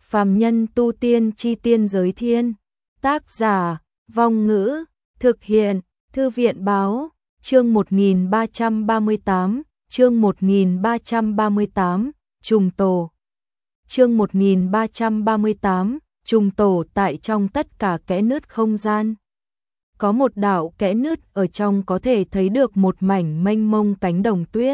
Phàm nhân tu tiên chi tiên giới thiên. Tác giả, Vong Ngữ, thực hiện, Thư viện báo, chương 1338, chương 1338, trùng tổ. Chương 1338, trùng tổ. Tại trong tất cả kẽ nứt không gian. Có một đạo kẽ nứt ở trong có thể thấy được một mảnh mênh mông cánh đồng tuyết.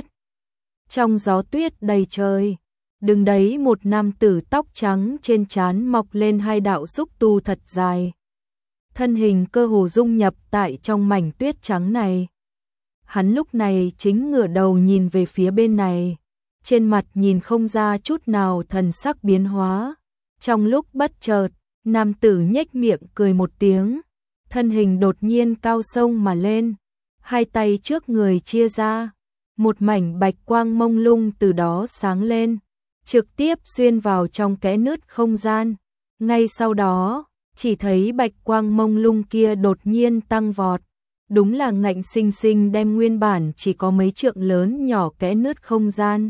Trong gió tuyết đầy trời, đứng đấy một nam tử tóc trắng, trên trán mọc lên hai đạo xúc tu thật dài. Thân hình cơ hồ dung nhập tại trong mảnh tuyết trắng này. Hắn lúc này chính ngửa đầu nhìn về phía bên này, trên mặt nhìn không ra chút nào thần sắc biến hóa. Trong lúc bất chợt, nam tử nhếch miệng cười một tiếng, thân hình đột nhiên cao sông mà lên, hai tay trước người chia ra, một mảnh bạch quang mông lung từ đó sáng lên, trực tiếp xuyên vào trong kẽ nứt không gian. Ngay sau đó, chỉ thấy bạch quang mông lung kia đột nhiên tăng vọt, đúng là ngạnh sinh sinh đem nguyên bản chỉ có mấy trượng lớn nhỏ kẽ nứt không gian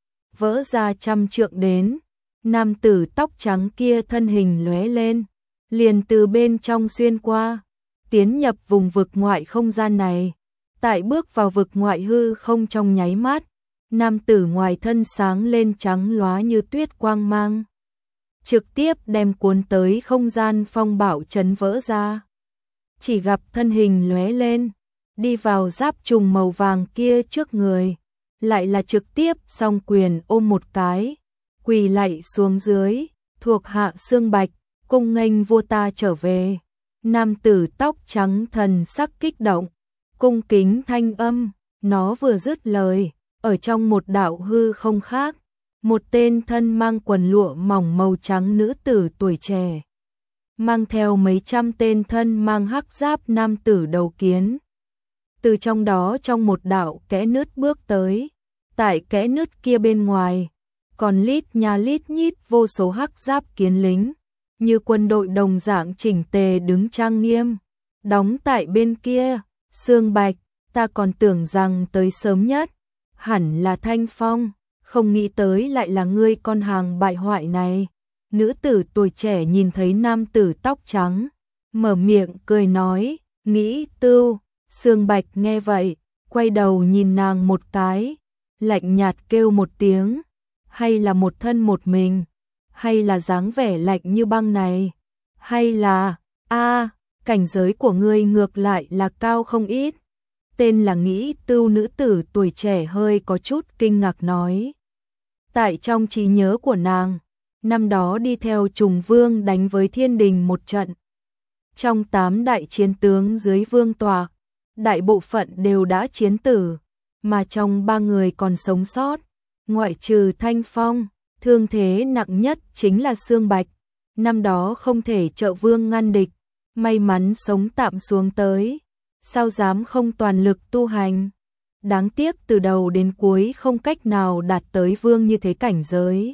vỡ ra trăm trượng đến. Nam tử tóc trắng kia thân hình lóe lên, liền từ bên trong xuyên qua, tiến nhập vùng vực ngoại không gian này. Tại bước vào vực ngoại hư không trong nháy mắt, nam tử ngoài thân sáng lên trắng lóa như tuyết quang mang, trực tiếp đem cuốn tới không gian phong bạo chấn vỡ ra. Chỉ gặp thân hình lóe lên, đi vào giáp trùng màu vàng kia trước người, lại là trực tiếp song quyền ôm một cái, quỳ lạy xuống dưới, thuộc hạ Xương Bạch, cung nghênh vua ta trở về. Nam tử tóc trắng thần sắc kích động, cung kính thanh âm, nó vừa dứt lời, ở trong một đạo hư không khác, một tên thân mang quần lụa mỏng màu trắng nữ tử tuổi trẻ, mang theo mấy trăm tên thân mang hắc giáp nam tử đầu kiến, từ trong đó trong một đạo kẽ nứt bước tới. Tại kẽ nứt kia bên ngoài, còn lít nha lít nhít vô số hắc giáp kiến lính, như quân đội đồng dạng chỉnh tề đứng trang nghiêm. Đóng tại bên kia, Xương Bạch, ta còn tưởng rằng tới sớm nhất, hẳn là Thanh Phong, không nghĩ tới lại là ngươi con hàng bại hoại này. Nữ tử tuổi trẻ nhìn thấy nam tử tóc trắng, mở miệng cười nói, nghĩ tưu. Xương Bạch nghe vậy, quay đầu nhìn nàng một cái, lạnh nhạt kêu một tiếng, hay là một thân một mình, hay là dáng vẻ lạnh như băng này, hay là, cảnh giới của ngươi ngược lại là cao không ít. Tên là Nghĩ Tưu nữ tử tuổi trẻ hơi có chút kinh ngạc nói. Tại trong trí nhớ của nàng, năm đó đi theo Trùng Vương đánh với Thiên Đình một trận. Trong 8 đại chiến tướng dưới vương tọa, đại bộ phận đều đã chiến tử, mà trong 3 người còn sống sót, ngoại trừ Thanh Phong, thương thế nặng nhất chính là Xương Bạch. Năm đó không thể trợ vương ngăn địch, may mắn sống tạm xuống tới, sao dám không toàn lực tu hành. Đáng tiếc từ đầu đến cuối không cách nào đạt tới vương như thế cảnh giới.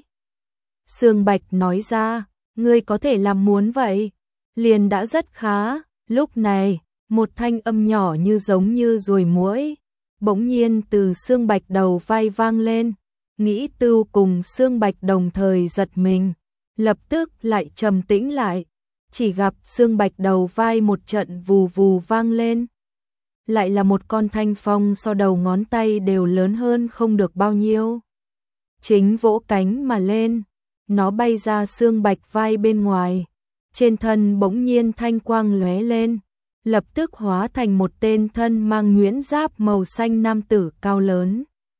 Xương Bạch nói ra, ngươi có thể làm muốn vậy, liền đã rất khá. Lúc này, một thanh âm nhỏ như giống như ruồi muỗi, bỗng nhiên từ Xương Bạch đầu vai vang lên. Nghĩ Tưu cùng Xương Bạch đồng thời giật mình, lập tức lại trầm tĩnh lại, chỉ gặp Xương Bạch đầu vai một trận vù vù vang lên. Lại là một con thanh phong so đầu ngón tay đều lớn hơn không được bao nhiêu. Chính vỗ cánh mà lên, nó bay ra Xương Bạch vai bên ngoài, trên thân bỗng nhiên thanh quang lóe lên, lập tức hóa thành một tên thân mang nhuyễn giáp màu xanh nam tử cao lớn,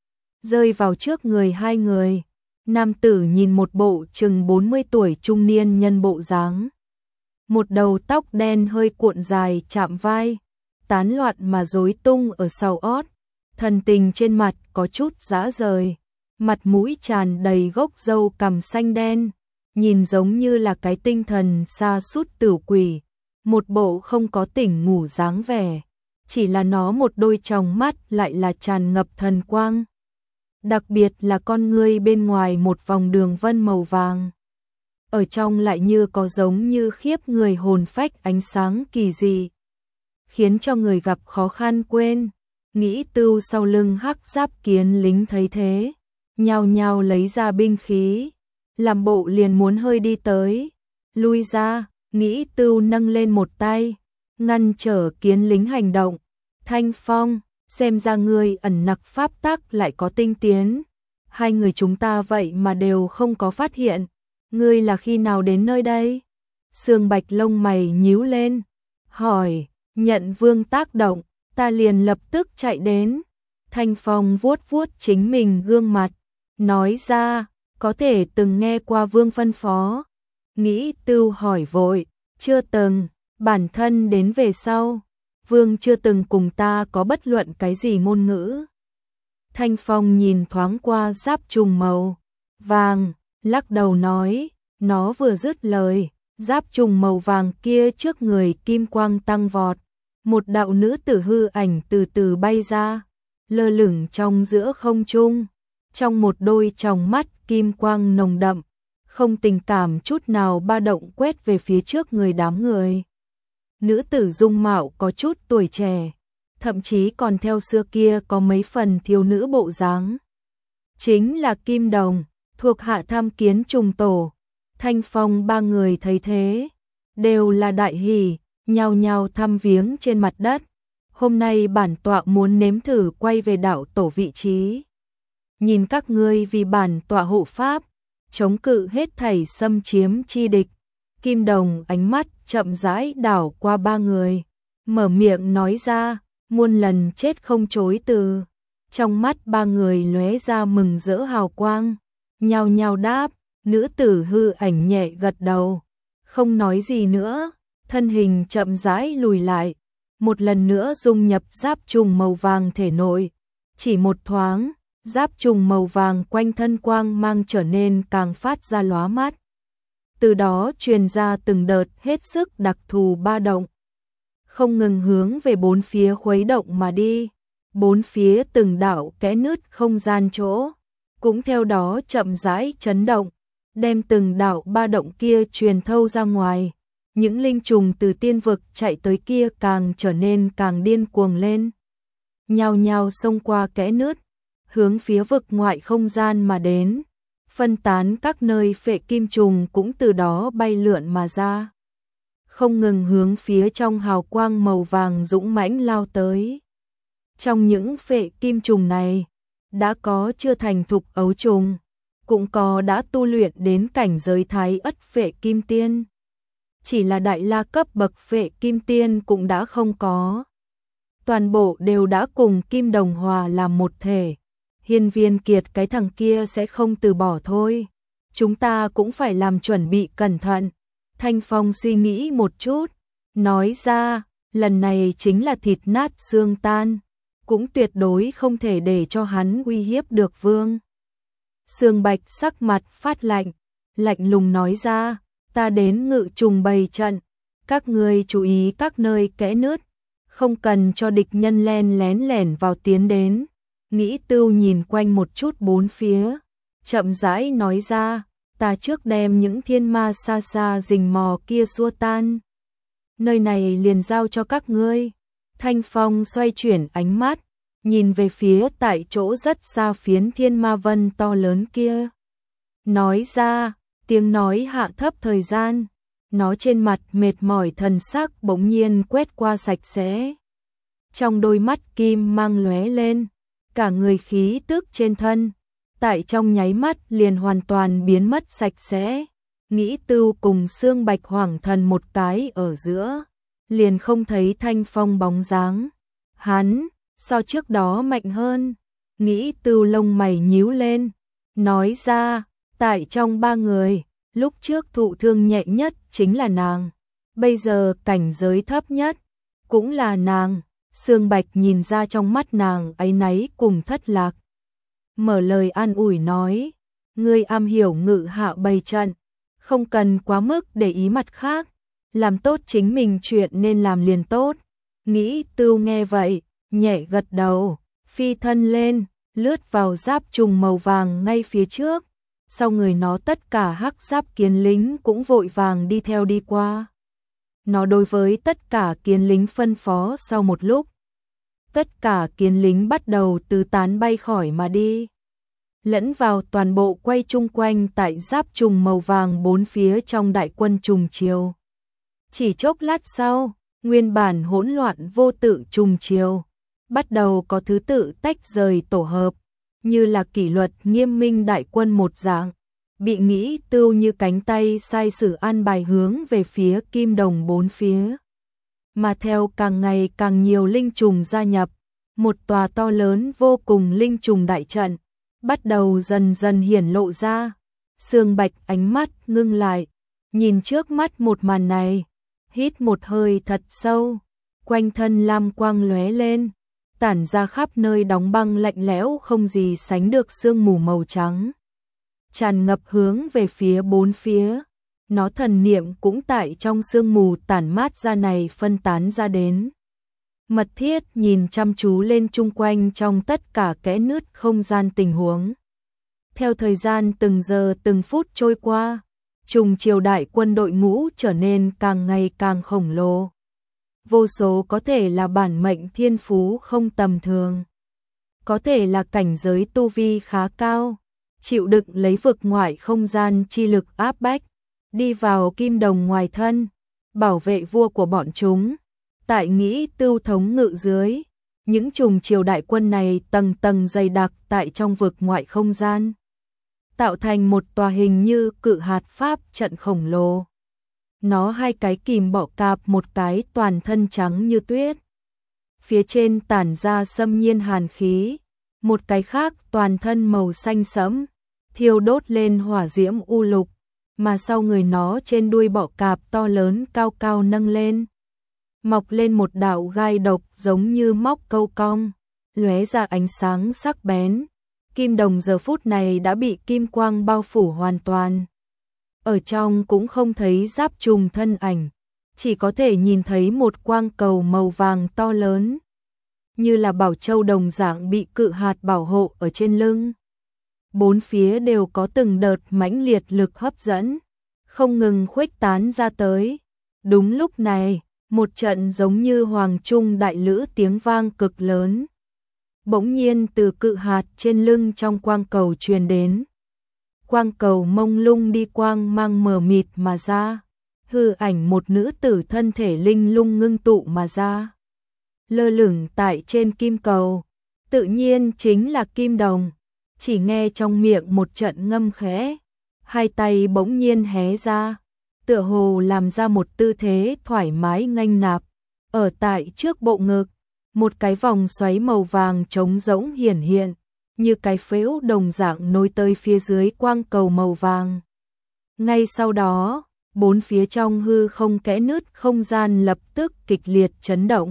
rơi vào trước người hai người. Nam tử nhìn một bộ chừng 40 tuổi trung niên nhân bộ dáng, một đầu tóc đen hơi cuộn dài chạm vai, tán loạn mà rối tung ở sau ót, thần tình trên mặt có chút rã rời, mặt mũi tràn đầy gốc râu cằm xanh đen, nhìn giống như là cái tinh thần sa sút tửu quỷ, một bộ không có tỉnh ngủ dáng vẻ, chỉ là nó một đôi tròng mắt lại là tràn ngập thần quang. Đặc biệt là con ngươi bên ngoài một vòng đường vân màu vàng, ở trong lại như có giống như khiếp người hồn phách ánh sáng kỳ dị, khiến cho người gặp khó khăn quên. Nghĩ Tưu sau lưng hắc giáp kiến lính thấy thế, nhao nhao lấy ra binh khí, làm bộ liền muốn hơi đi tới. Lui ra, Nghĩ Tưu nâng lên một tay, ngăn trở kiến lính hành động. Thanh Phong, xem ra ngươi ẩn nặc pháp tắc lại có tinh tiến. Hai người chúng ta vậy mà đều không có phát hiện. Ngươi là khi nào đến nơi đây? Sương Bạch lông mày nhíu lên, hỏi, nhận Vương tác động, ta liền lập tức chạy đến. Thanh Phong vuốt vuốt chính mình gương mặt, nói ra, có thể từng nghe qua Vương phân phó. Nghĩ Tưu hỏi vội, chưa từng, bản thân đến về sau, Vương chưa từng cùng ta có bất luận cái gì ngôn ngữ. Thanh Phong nhìn thoáng qua giáp trùng màu vàng, lắc đầu nói, nó vừa dứt lời, giáp trùng màu vàng kia trước người kim quang tăng vọt, một đạo nữ tử hư ảnh từ từ bay ra, lơ lửng trong giữa không trung, trong một đôi tròng mắt kim quang nồng đậm, không tình cảm chút nào ba động quét về phía trước người đám người. Nữ tử dung mạo có chút tuổi trẻ, thậm chí còn theo xưa kia có mấy phần thiếu nữ bộ dáng. Chính là Kim Đồng, thuộc hạ tham kiến trùng tổ. Thanh Phong ba người thấy thế, đều là đại hỉ, nhao nhao thăm viếng trên mặt đất. Hôm nay bản tọa muốn nếm thử quay về đảo tổ vị trí. Nhìn các ngươi vì bản tọa hộ pháp, chống cự hết thảy xâm chiếm chi địch. Kim Đồng ánh mắt chậm rãi đảo qua ba người, mở miệng nói ra, muôn lần chết không chối từ. Trong mắt ba người lóe ra mừng rỡ hào quang, nhao nhao đáp. Nữ tử hư ảnh nhẹ gật đầu, không nói gì nữa, thân hình chậm rãi lùi lại, một lần nữa dung nhập giáp trùng màu vàng thể nội. Chỉ một thoáng, giáp trùng màu vàng quanh thân quang mang trở nên càng phát ra lóa mắt. Từ đó truyền ra từng đợt hết sức đặc thù ba động, không ngừng hướng về bốn phía khuấy động mà đi. Bốn phía từng đạo kẽ nứt không gian chỗ, cũng theo đó chậm rãi chấn động, đem từng đạo ba động kia truyền thâu ra ngoài. Những linh trùng từ tiên vực chạy tới kia càng trở nên càng điên cuồng lên, nhao nhao xông qua kẽ nứt, hướng phía vực ngoại không gian mà đến. Phân tán các nơi phệ kim trùng cũng từ đó bay lượn mà ra, không ngừng hướng phía trong hào quang màu vàng dũng mãnh lao tới. Trong những phệ kim trùng này, đã có chưa thành thục ấu trùng, cũng có đã tu luyện đến cảnh giới thái ất phệ kim tiên. Chỉ là đại la cấp bậc phệ kim tiên cũng đã không có. Toàn bộ đều đã cùng Kim Đồng hòa làm một thể. Hiên Viên Kiệt cái thằng kia sẽ không từ bỏ thôi. Chúng ta cũng phải làm chuẩn bị cẩn thận. Thanh Phong suy nghĩ một chút, nói ra, lần này chính là thịt nát xương tan, cũng tuyệt đối không thể để cho hắn uy hiếp được Vương. Sương Bạch sắc mặt phát lạnh, lạnh lùng nói ra, ta đến ngự trùng bày trận, các ngươi chú ý các nơi kẽ nứt, không cần cho địch nhân len lén lẻn vào tiến đến. Nghĩ Tưu nhìn quanh một chút bốn phía, chậm rãi nói ra, ta trước đem những thiên ma xa xa rình mò kia xua tan. Nơi này liền giao cho các ngươi. Thanh Phong xoay chuyển ánh mắt, nhìn về phía tại chỗ rất xa phiến thiên ma vân to lớn kia. Nói ra, tiếng nói hạ thấp thời gian, nó trên mặt mệt mỏi thần sắc bỗng nhiên quét qua sạch sẽ. Trong đôi mắt kim mang lóe lên, cả người khí tức trên thân, tại trong nháy mắt liền hoàn toàn biến mất sạch sẽ. Nghĩ Tưu cùng Sương Bạch hoảng thần một cái ở giữa, liền không thấy Thanh Phong bóng dáng. Hắn, so trước đó mạnh hơn. Nghĩ Tưu lông mày nhíu lên, nói ra, tại trong ba người, lúc trước thụ thương nhẹ nhất chính là nàng, bây giờ cảnh giới thấp nhất cũng là nàng. Sương Bạch nhìn ra trong mắt nàng áy náy cùng thất lạc, mở lời an ủi nói, ngươi am hiểu ngự hạ bày trận, không cần quá mức để ý mặt khác, làm tốt chính mình chuyện nên làm liền tốt. Nghĩ Tưu nghe vậy, nhẹ gật đầu, phi thân lên, lướt vào giáp trùng màu vàng ngay phía trước. Sau người nó tất cả hắc giáp kiến lính cũng vội vàng đi theo đi qua. Nó đối với tất cả kiến lính phân phó sau một lúc. Tất cả kiến lính bắt đầu tứ tán bay khỏi mà đi. lẫn vào toàn bộ quay chung quanh tại giáp trùng màu vàng bốn phía trong đại quân trùng chiều. Chỉ chốc lát sau, nguyên bản hỗn loạn vô tự trùng chiều bắt đầu có thứ tự tách rời tổ hợp, như là kỷ luật nghiêm minh đại quân một dạng, bị nghĩ tưu như cánh tay sai sử an bài hướng về phía kim đồng bốn phía. Mà theo càng ngày càng nhiều linh trùng gia nhập, một tòa to lớn vô cùng linh trùng đại trận bắt đầu dần dần hiển lộ ra. Sương Bạch ánh mắt ngưng lại, nhìn trước mắt một màn này, hít một hơi thật sâu, quanh thân lam quang lóe lên, tản ra khắp nơi đóng băng lạnh lẽo không gì sánh được sương mù màu trắng, tràn ngập hướng về phía bốn phía. Nó thần niệm cũng tại trong sương mù tản mát ra này phân tán ra đến. Mật thiết nhìn chăm chú lên chung quanh trong tất cả kẽ nứt không gian tình huống. Theo thời gian từng giờ từng phút trôi qua, trùng triều đại quân đội ngũ trở nên càng ngày càng khổng lồ. Vô số có thể là bản mệnh thiên phú không tầm thường, có thể là cảnh giới tu vi khá cao, chịu đựng lấy vực ngoại không gian chi lực áp bách, đi vào kim đồng ngoài thân, bảo vệ vua của bọn chúng. Tại nghĩ tưu thống ngự dưới, những trùng triều đại quân này tầng tầng dày đặc tại trong vực ngoại không gian, tạo thành một tòa hình như cự hạt pháp trận khổng lồ. Nó hai cái kìm bọ cạp, một cái toàn thân trắng như tuyết, phía trên tản ra xâm nhiên hàn khí, một cái khác toàn thân màu xanh sẫm, thiêu đốt lên hỏa diễm u lục, mà sau người nó trên đuôi bọ cạp to lớn cao cao nâng lên, mọc lên một đạo gai độc giống như móc câu cong, lóe ra ánh sáng sắc bén. Kim đồng giờ phút này đã bị kim quang bao phủ hoàn toàn. Ở trong cũng không thấy giáp trùng thân ảnh, chỉ có thể nhìn thấy một quang cầu màu vàng to lớn, như là bảo châu đồng dạng bị cự hạt bảo hộ ở trên lưng. Bốn phía đều có từng đợt mãnh liệt lực hấp dẫn, không ngừng khuếch tán ra tới. Đúng lúc này, một trận giống như hoàng trung đại lữ tiếng vang cực lớn bỗng nhiên từ cự hạt trên lưng trong quang cầu truyền đến. Quang cầu mông lung đi quang mang mờ mịt mà ra, hư ảnh một nữ tử thân thể linh lung ngưng tụ mà ra, lơ lửng tại trên kim cầu, tự nhiên chính là kim đồng. Chỉ nghe trong miệng một trận ngâm khẽ, hai tay bỗng nhiên hé ra, tựa hồ làm ra một tư thế thoải mái nghênh nạp. Ở tại trước bộ ngực, một cái vòng xoáy màu vàng trống rỗng hiển hiện, như cái phễu đồng dạng nối tới phía dưới quang cầu màu vàng. Ngay sau đó, bốn phía trong hư không kẽ nứt không gian lập tức kịch liệt chấn động.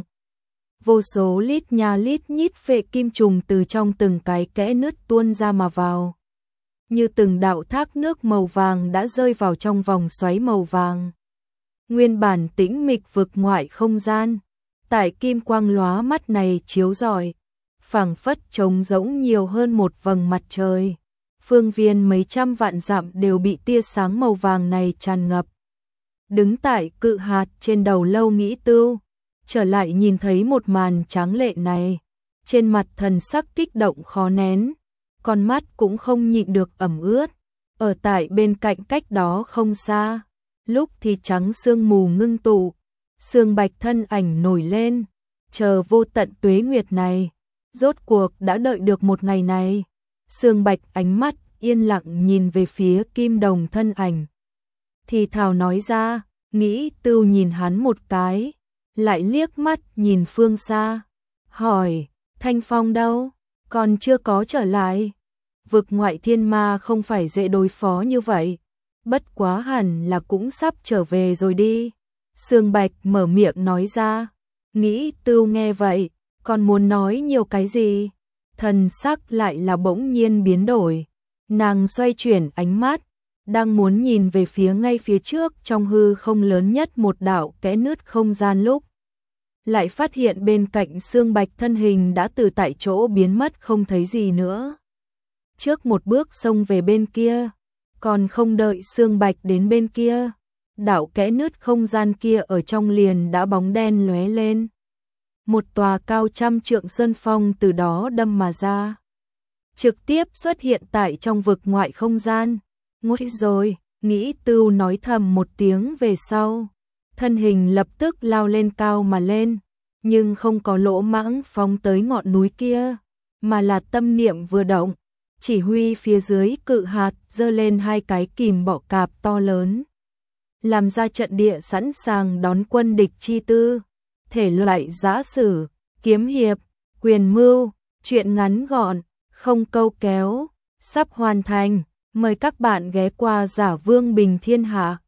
Vô số lít nha lít nhít phệ kim trùng từ trong từng cái kẽ nứt tuôn ra mà vào, như từng đạo thác nước màu vàng đã rơi vào trong vòng xoáy màu vàng. Nguyên bản tĩnh mịch vực ngoại không gian, tại kim quang lóa mắt này chiếu rọi, phảng phất trống rỗng nhiều hơn một vầng mặt trời. Phương viên mấy trăm vạn dặm đều bị tia sáng màu vàng này tràn ngập. Đứng tại cự hạt trên đầu Lâu Nghĩ Tưu, trở lại nhìn thấy một màn tráng lệ này, trên mặt thần sắc kích động khó nén, con mắt cũng không nhịn được ẩm ướt. Ở tại bên cạnh cách đó không xa, lúc thì trắng sương mù ngưng tụ, Sương Bạch thân ảnh nổi lên, chờ vô tận tuế nguyệt này, rốt cuộc đã đợi được một ngày này. Sương Bạch ánh mắt yên lặng nhìn về phía kim đồng thân ảnh, thì thào nói ra. Nghĩ Tưu nhìn hắn một cái, lại liếc mắt nhìn phương xa, hỏi, Thanh Phong đâu, còn chưa có trở lại. Vực ngoại thiên ma không phải dễ đối phó như vậy, bất quá hẳn là cũng sắp trở về rồi đi. Sương Bạch mở miệng nói ra. Nghĩ Tưu nghe vậy, còn muốn nói nhiều cái gì, thần sắc lại là bỗng nhiên biến đổi. Nàng xoay chuyển ánh mắt, đang muốn nhìn về phía ngay phía trước trong hư không lớn nhất một đạo kẽ nứt không gian, lúc lại phát hiện bên cạnh Sương Bạch thân hình đã từ tại chỗ biến mất không thấy gì nữa. Trước một bước xông về bên kia, còn không đợi Sương Bạch đến bên kia, đạo kẽ nứt không gian kia ở trong liền đã bóng đen lóe lên. Một tòa cao trăm trượng sơn phong từ đó đâm mà ra. trực tiếp xuất hiện tại trong vực ngoại không gian. Ngồi rồi, nghĩ Tưu nói thầm một tiếng về sau. Thân hình lập tức lao lên cao mà lên, nhưng không có lỗ mãng phóng tới ngọn núi kia, mà là tâm niệm vừa động, chỉ huy phía dưới cự hạt giơ lên hai cái kìm bọ cạp to lớn, làm ra trận địa sẵn sàng đón quân địch chi tư. Thể loại giã sử, kiếm hiệp, quyền mưu, truyện ngắn gọn, không câu kéo, sắp hoàn thành. Mời các bạn ghé qua Giả Vương Bình Thiên Hạ.